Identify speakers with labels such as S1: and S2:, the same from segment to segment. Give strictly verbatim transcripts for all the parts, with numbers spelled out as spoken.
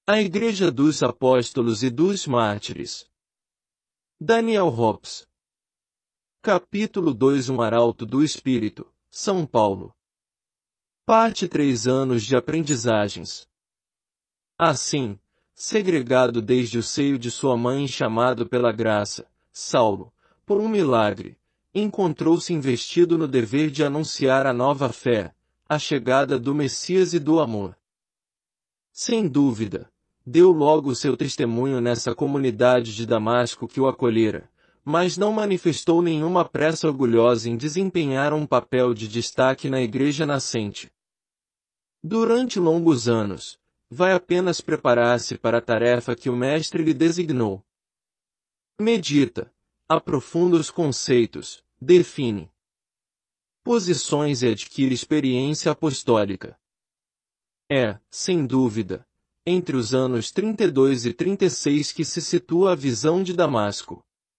S1: A Igreja dos Apóstolos e dos Mártires. Daniel Hobbes. Capítulo dois Um Arauto do Espírito, São Paulo. Parte três Anos de aprendizagens. Assim, segregado desde o seio de sua mãe e chamado pela graça, Saulo, por um milagre, encontrou-se investido no dever de anunciar a nova fé, a chegada do Messias e do amor. Sem dúvida, deu logo seu testemunho nessa comunidade de Damasco que o acolhera, mas não manifestou nenhuma pressa orgulhosa em desempenhar um papel de destaque na igreja nascente. Durante longos anos, vai apenas preparar-se para a tarefa que o Mestre lhe designou. Medita, aprofunda os conceitos, define posições e adquire experiência apostólica. É, sem dúvida, entre os anos trinta e dois e trinta e seis que se situa a visão de Damasco.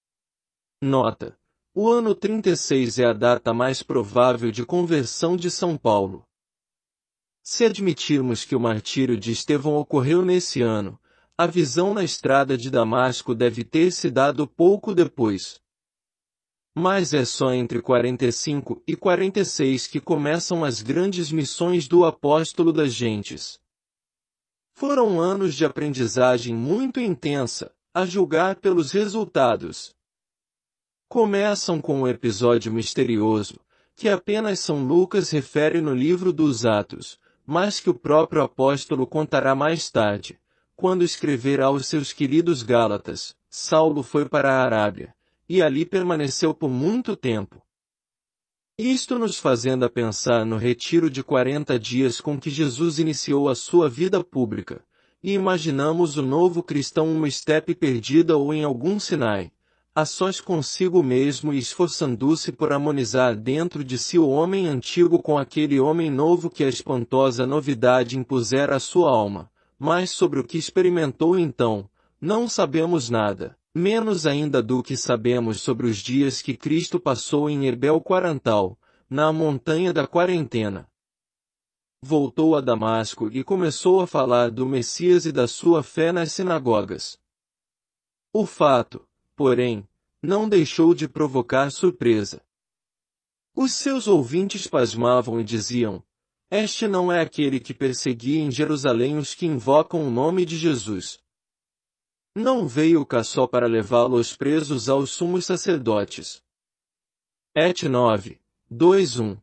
S1: Nota: o ano trinta e seis é a data mais provável de conversão de São Paulo. Se admitirmos que o martírio de Estevão ocorreu nesse ano, a visão na estrada de Damasco deve ter se dado pouco depois. Mas é só entre quarenta e cinco e quarenta e seis que começam as grandes missões do apóstolo das gentes. Foram anos de aprendizagem muito intensa, a julgar pelos resultados. Começam com um episódio misterioso, que apenas São Lucas refere no livro dos Atos, mas que o próprio apóstolo contará mais tarde, quando escrever aos seus queridos Gálatas: Saulo foi para a Arábia, e ali permaneceu por muito tempo. Isto nos fazendo a pensar no retiro de quarenta dias com que Jesus iniciou a sua vida pública, e imaginamos o novo cristão uma estepe perdida ou em algum Sinai, a sós consigo mesmo e esforçando-se por harmonizar dentro de si o homem antigo com aquele homem novo que a espantosa novidade impusera à sua alma, mas sobre o que experimentou então, não sabemos nada. Menos ainda do que sabemos sobre os dias que Cristo passou em Herbel Quarantal, na montanha da quarentena. Voltou a Damasco e começou a falar do Messias e da sua fé nas sinagogas. O fato, porém, não deixou de provocar surpresa. Os seus ouvintes pasmavam e diziam: este não é aquele que perseguia em Jerusalém os que invocam o nome de Jesus. Não veio cá só para levá-los presos aos sumos sacerdotes. Et nove, dois um.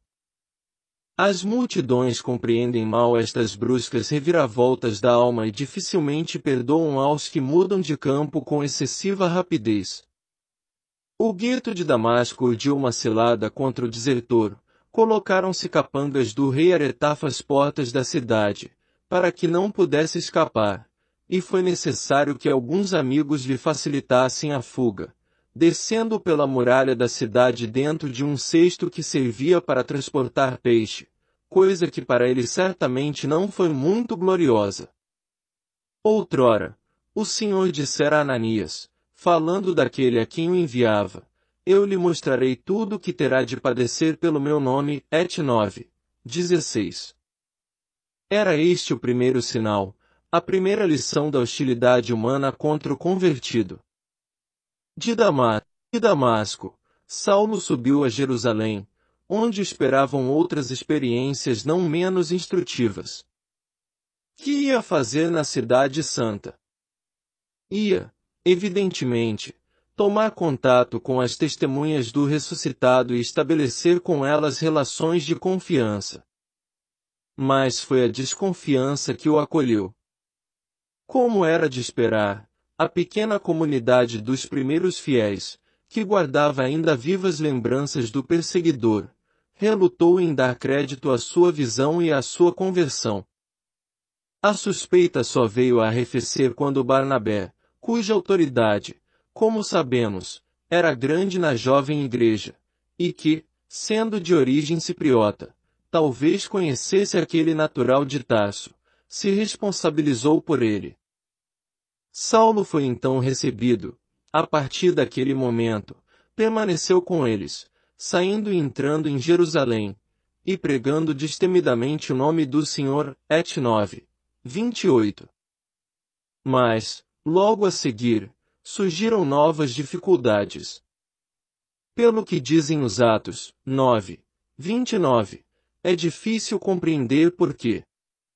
S1: As multidões compreendem mal estas bruscas reviravoltas da alma e dificilmente perdoam aos que mudam de campo com excessiva rapidez. O gueto de Damasco urdiu uma cilada contra o desertor, colocaram-se capangas do rei Aretaf às portas da cidade, para que não pudesse escapar. E foi necessário que alguns amigos lhe facilitassem a fuga, descendo pela muralha da cidade dentro de um cesto que servia para transportar peixe, coisa que para ele certamente não foi muito gloriosa. Outrora, o Senhor dissera a Ananias, falando daquele a quem o enviava: eu lhe mostrarei tudo o que terá de padecer pelo meu nome. Et nove, dezesseis. Era este o primeiro sinal, a primeira lição da hostilidade humana contra o convertido. De Damasco, de Damasco, Saulo subiu a Jerusalém, onde esperavam outras experiências não menos instrutivas. Que ia fazer na Cidade Santa? Ia, evidentemente, tomar contato com as testemunhas do ressuscitado e estabelecer com elas relações de confiança. Mas foi a desconfiança que o acolheu. Como era de esperar, a pequena comunidade dos primeiros fiéis, que guardava ainda vivas lembranças do perseguidor, relutou em dar crédito à sua visão e à sua conversão. A suspeita só veio a arrefecer quando Barnabé, cuja autoridade, como sabemos, era grande na jovem igreja, e que, sendo de origem cipriota, talvez conhecesse aquele natural de Tarso, se responsabilizou por ele. Saulo foi então recebido. A partir daquele momento, permaneceu com eles, saindo e entrando em Jerusalém, e pregando destemidamente o nome do Senhor. Et nove, vinte e oito. Mas, logo a seguir, surgiram novas dificuldades. Pelo que dizem os Atos nove, vinte e nove, é difícil compreender por quê.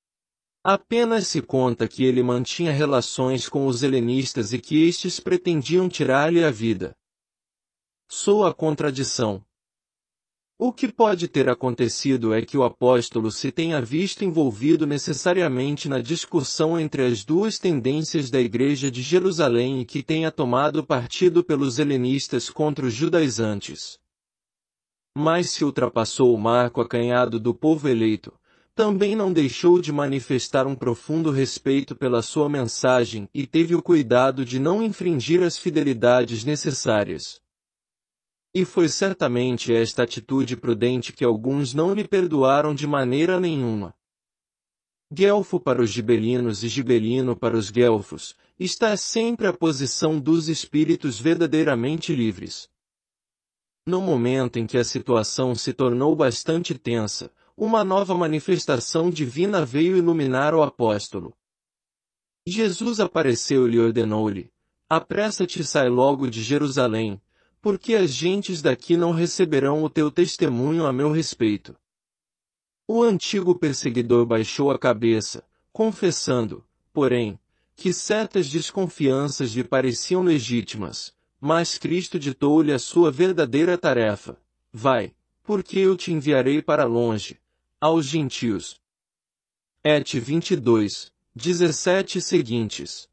S1: Apenas se conta que ele mantinha relações com os helenistas e que estes pretendiam tirar-lhe a vida. Soa a contradição. O que pode ter acontecido é que o apóstolo se tenha visto envolvido necessariamente na discussão entre as duas tendências da Igreja de Jerusalém e que tenha tomado partido pelos helenistas contra os judaizantes. Mas se ultrapassou o marco acanhado do povo eleito, também não deixou de manifestar um profundo respeito pela sua mensagem e teve o cuidado de não infringir as fidelidades necessárias. E foi certamente esta atitude prudente que alguns não lhe perdoaram de maneira nenhuma. Guelfo para os gibelinos e gibelino para os guelfos, está sempre a posição dos espíritos verdadeiramente livres. No momento em que a situação se tornou bastante tensa, uma nova manifestação divina veio iluminar o apóstolo. Jesus apareceu-lhe e ordenou-lhe: apressa-te e sai logo de Jerusalém, porque as gentes daqui não receberão o teu testemunho a meu respeito. O antigo perseguidor baixou a cabeça, confessando, porém, que certas desconfianças lhe pareciam legítimas, mas Cristo ditou-lhe a sua verdadeira tarefa: vai, porque eu te enviarei para longe, aos gentios. Et vinte e dois, dezessete seguintes.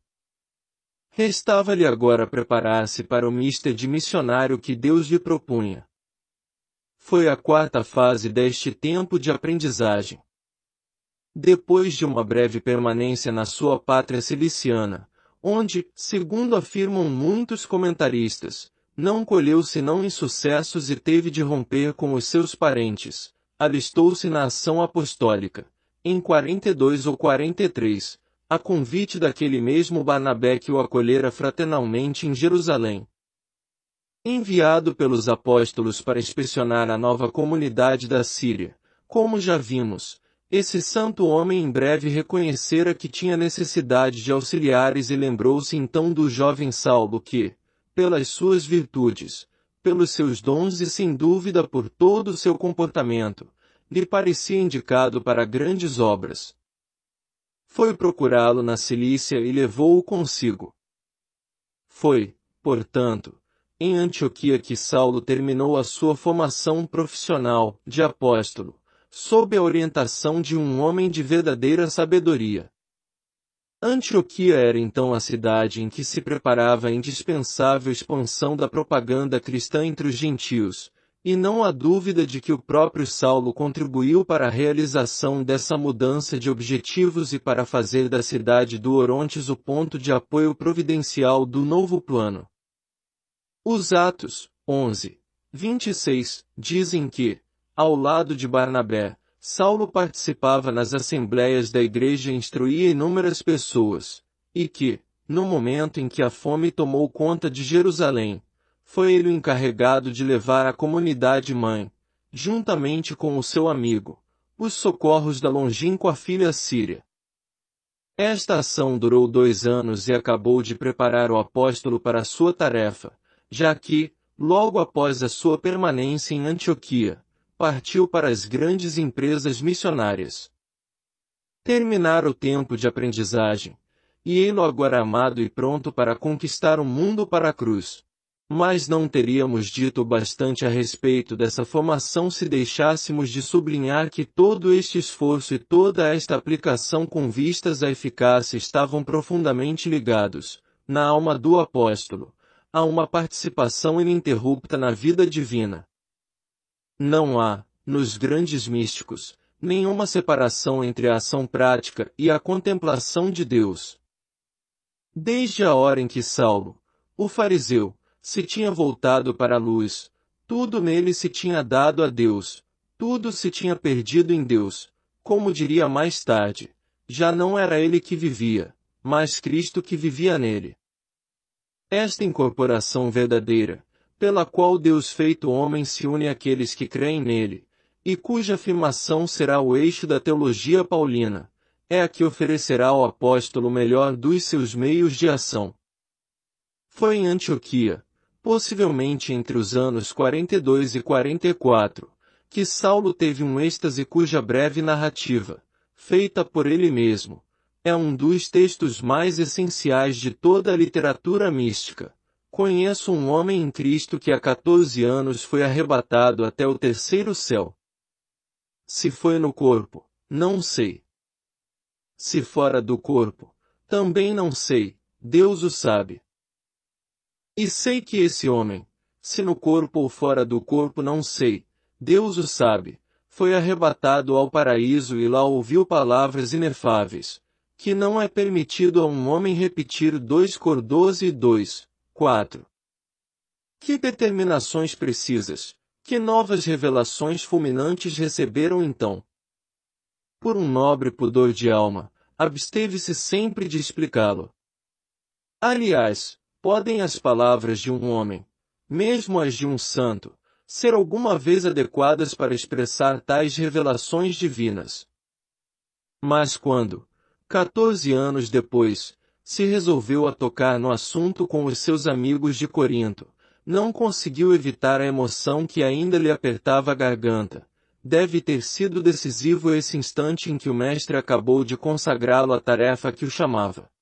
S1: Restava-lhe agora preparar-se para o mister de missionário que Deus lhe propunha. Foi a quarta fase deste tempo de aprendizagem. Depois de uma breve permanência na sua pátria ciliciana, onde, segundo afirmam muitos comentaristas, não colheu senão insucessos e teve de romper com os seus parentes, alistou-se na ação apostólica, em quarenta e dois ou quarenta e três, a convite daquele mesmo Barnabé que o acolhera fraternalmente em Jerusalém. Enviado pelos apóstolos para inspecionar a nova comunidade da Síria, como já vimos, esse santo homem em breve reconhecera que tinha necessidade de auxiliares e lembrou-se então do jovem Saulo que, pelas suas virtudes, pelos seus dons e sem dúvida por todo o seu comportamento, lhe parecia indicado para grandes obras. Foi procurá-lo na Cilícia e levou-o consigo. Foi, portanto, em Antioquia que Saulo terminou a sua formação profissional de apóstolo, sob a orientação de um homem de verdadeira sabedoria. Antioquia era então a cidade em que se preparava a indispensável expansão da propaganda cristã entre os gentios, e não há dúvida de que o próprio Saulo contribuiu para a realização dessa mudança de objetivos e para fazer da cidade do Orontes o ponto de apoio providencial do novo plano. Os Atos onze, vinte e seis, dizem que, ao lado de Barnabé, Saulo participava nas assembleias da igreja e instruía inúmeras pessoas, e que, no momento em que a fome tomou conta de Jerusalém, foi ele o encarregado de levar à comunidade mãe, juntamente com o seu amigo, os socorros da longínqua filha síria. Esta ação durou dois anos e acabou de preparar o apóstolo para a sua tarefa, já que, logo após a sua permanência em Antioquia, partiu para as grandes empresas missionárias. Terminara o tempo de aprendizagem, e ele agora amado e pronto para conquistar o mundo para a cruz. Mas não teríamos dito bastante a respeito dessa formação se deixássemos de sublinhar que todo este esforço e toda esta aplicação com vistas à eficácia estavam profundamente ligados, na alma do apóstolo, a uma participação ininterrupta na vida divina. Não há, nos grandes místicos, nenhuma separação entre a ação prática e a contemplação de Deus. Desde a hora em que Saulo, o fariseu, se tinha voltado para a luz, tudo nele se tinha dado a Deus, tudo se tinha perdido em Deus, como diria mais tarde, já não era ele que vivia, mas Cristo que vivia nele. Esta incorporação verdadeira, pela qual Deus feito homem se une àqueles que creem nele, e cuja afirmação será o eixo da teologia paulina, é a que oferecerá ao apóstolo o melhor dos seus meios de ação. Foi em Antioquia, possivelmente entre os anos quarenta e dois e quarenta e quatro, que Saulo teve um êxtase cuja breve narrativa, feita por ele mesmo, é um dos textos mais essenciais de toda a literatura mística. Conheço um homem em Cristo que há quatorze anos foi arrebatado até o terceiro céu. Se foi no corpo, não sei. Se fora do corpo, também não sei, Deus o sabe. E sei que esse homem, se no corpo ou fora do corpo não sei, Deus o sabe, foi arrebatado ao paraíso e lá ouviu palavras inefáveis, que não é permitido a um homem repetir. dois Cor doze e dois, quatro. Que determinações precisas, que novas revelações fulminantes receberam então. Por um nobre pudor de alma, absteve-se sempre de explicá-lo. Aliás, podem as palavras de um homem, mesmo as de um santo, ser alguma vez adequadas para expressar tais revelações divinas. Mas quando, quatorze anos depois, se resolveu a tocar no assunto com os seus amigos de Corinto, não conseguiu evitar a emoção que ainda lhe apertava a garganta. Deve ter sido decisivo esse instante em que o mestre acabou de consagrá-lo à tarefa que o chamava.